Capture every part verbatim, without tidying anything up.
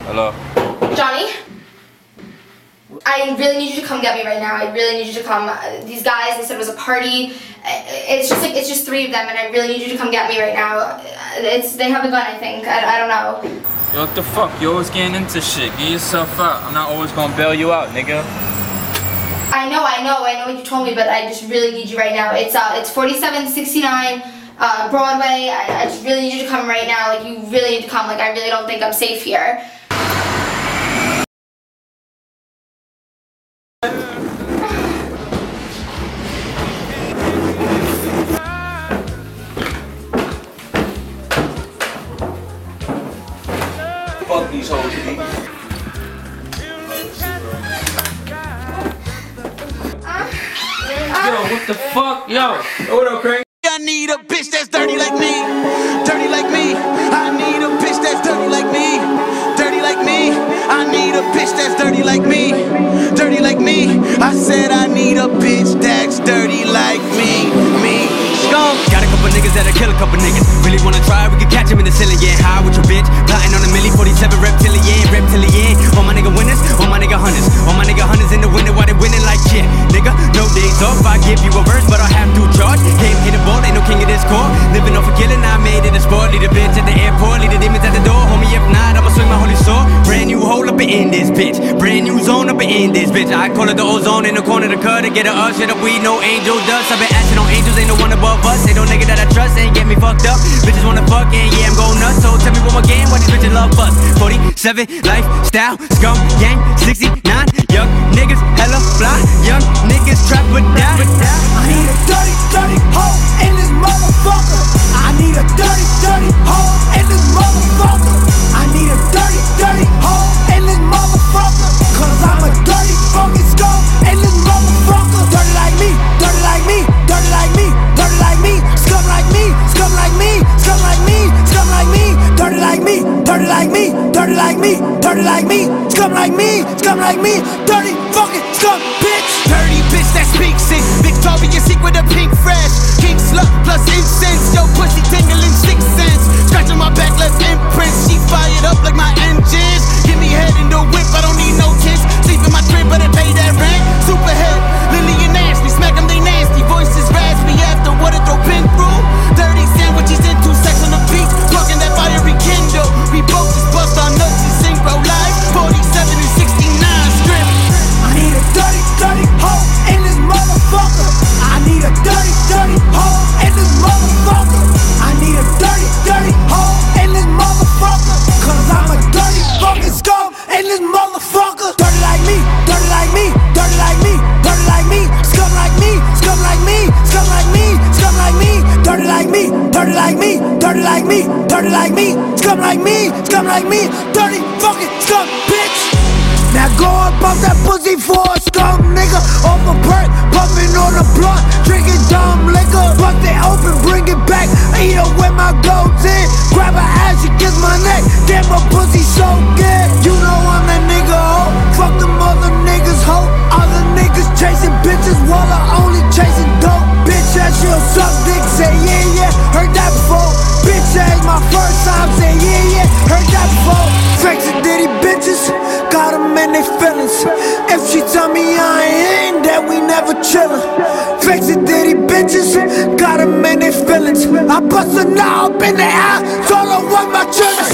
Hello? Johnny? I really need you to come get me right now. I really need you to come. Uh, these guys, they said it was a party. It's just like, it's just three of them, and I really need you to come get me right now. It's, they have a gun, I think. I, I don't know. Yo, what the fuck? You always getting into shit. Get yourself out. I'm not always gonna bail you out, nigga. I know, I know, I know what you told me, but I just really need you right now. It's uh, it's forty-seven sixty-nine uh, Broadway. I, I just really need you to come right now. Like, you really need to come. Like, I really don't think I'm safe here. Fuck these hoes, B. Yo, what the fuck? Yo, what up, Craig? I need a bitch that's dirty like me, dirty like me. I need a bitch that's dirty like me, dirty like me. I need a bitch that's dirty like me, dirty like me. I said I need a bitch that's dirty like me, me. Scum. Got a couple niggas that'll kill a couple niggas. Really wanna try? We can catch him in the ceiling. Yeah, high with your bitch, plotting on a milli, forty-seven reptilian, reptilian. All my nigga winners, all my nigga hunters, all my nigga hunters in the winter while they winning like shit. Nigga, no days off. I give you a verse, but I have to charge. Came hit a ball, ain't no king of this court. Living off a killing, I made it a sport. Lead a bitch at the airport, lead the demons at the door. Homie, if not, I'ma swing my holy sword. Brand new hole up and in this bitch, brand new zone up and in this bitch. I call it the ozone in the corner of the cut to get a us. Shit up, we no angel dust. I've been asking on angels, ain't no one above us. Ain't no nigga that I trust, ain't get me fucked up. Bitches wanna fuck, and yeah, I'm going nuts. So tell me one more game, why these bitches love us? forty-seven, lifestyle, scum, gang, sixty-nine. Young niggas, hella fly. Young niggas trap but die. I need a dirty, dirty hoe in this motherfucker. I need a dirty, dirty hoe in this motherfucker. I need a dirty, dirty hoe in this motherfucker. Cause I'm a dirty fucking scum in this motherfucker. Dirty like me, dirty like me, dirty like me, dirty like me. Scum like me, scum like me, scum like me, scum like me. Dirty like me, dirty like me, dirty like me, dirty like me. Scum like me, scum like me. Dirty fucking scum, bitch. Dirty bitch that speaks it. Victoria's Secret a pink fresh. King slut plus incense. Yo pussy tingling six cents. Scratching my back, less imprints. She fired up like my engines. Give me head in the whip, I don't need no tits. Sleep in my crib, but I pay that rent. Superhead, Lily and Ashley. Smack them, they nasty. Voices raspy after what it throw pin through. Dirty sandwiches into sex on the beach. Talking that fiery kindle. We both just bust our nuts and synchro live. forty-seven and sixty-nine strip. I need a dirty, dirty hoe in this motherfucker. I need a dirty, dirty hoe in this motherfucker. I need a dirty, dirty hoe in this motherfucker. Cause I'm a dirty fucking scum in this motherfucker. Dirty like me, dirty like me, dirty like me, dirty like me. Scum like me, scum like me, scum like me, scum like me. Dirty like me, dirty like me, dirty like me, dirty like me. Scum like me, scum like me. Dirty fucking scum, bitch. Now go about that pussy for a scum nigga. Off a perk, pumping on a blunt, drinking dumb liquor. Bust it open, bring it back, eat her with my goats in. Grab her ass, she kiss my neck. Damn, my pussy so good. You know I'm that nigga, ho. Fuck them other niggas, ho. Other niggas chasing bitches while I only chasing dope. Bitch ass, she'll suck dick, say yeah, yeah. Heard that before. Bitch ass, my first time, say yeah, yeah. Heard that before. Fakes and ditty bitches, got them in they feelings. If she tell me I ain't, then we never chillin'. Fakes and ditty bitches, got them in they feelings. I bust a knob in the ass, so I don't want my children.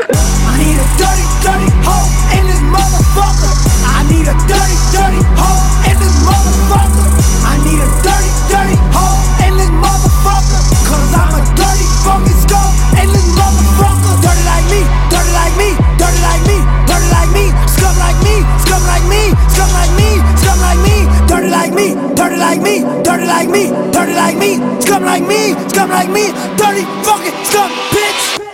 I need a dirty, dirty hoe in this motherfucker. I need a dirty, dirty hoe in this motherfucker. I need a dirty, dirty hoe in this motherfucker. Cause I'm a dirty fucking scum in this motherfucker. Dirty like me, dirty like me, dirty like me, dirty like me. Scum like me, scum like me, scum like me, scum like me. Dirty like me, dirty like me, dirty like me, dirty like me. Scum like me, scum like me. Dirty fucking scum, bitch.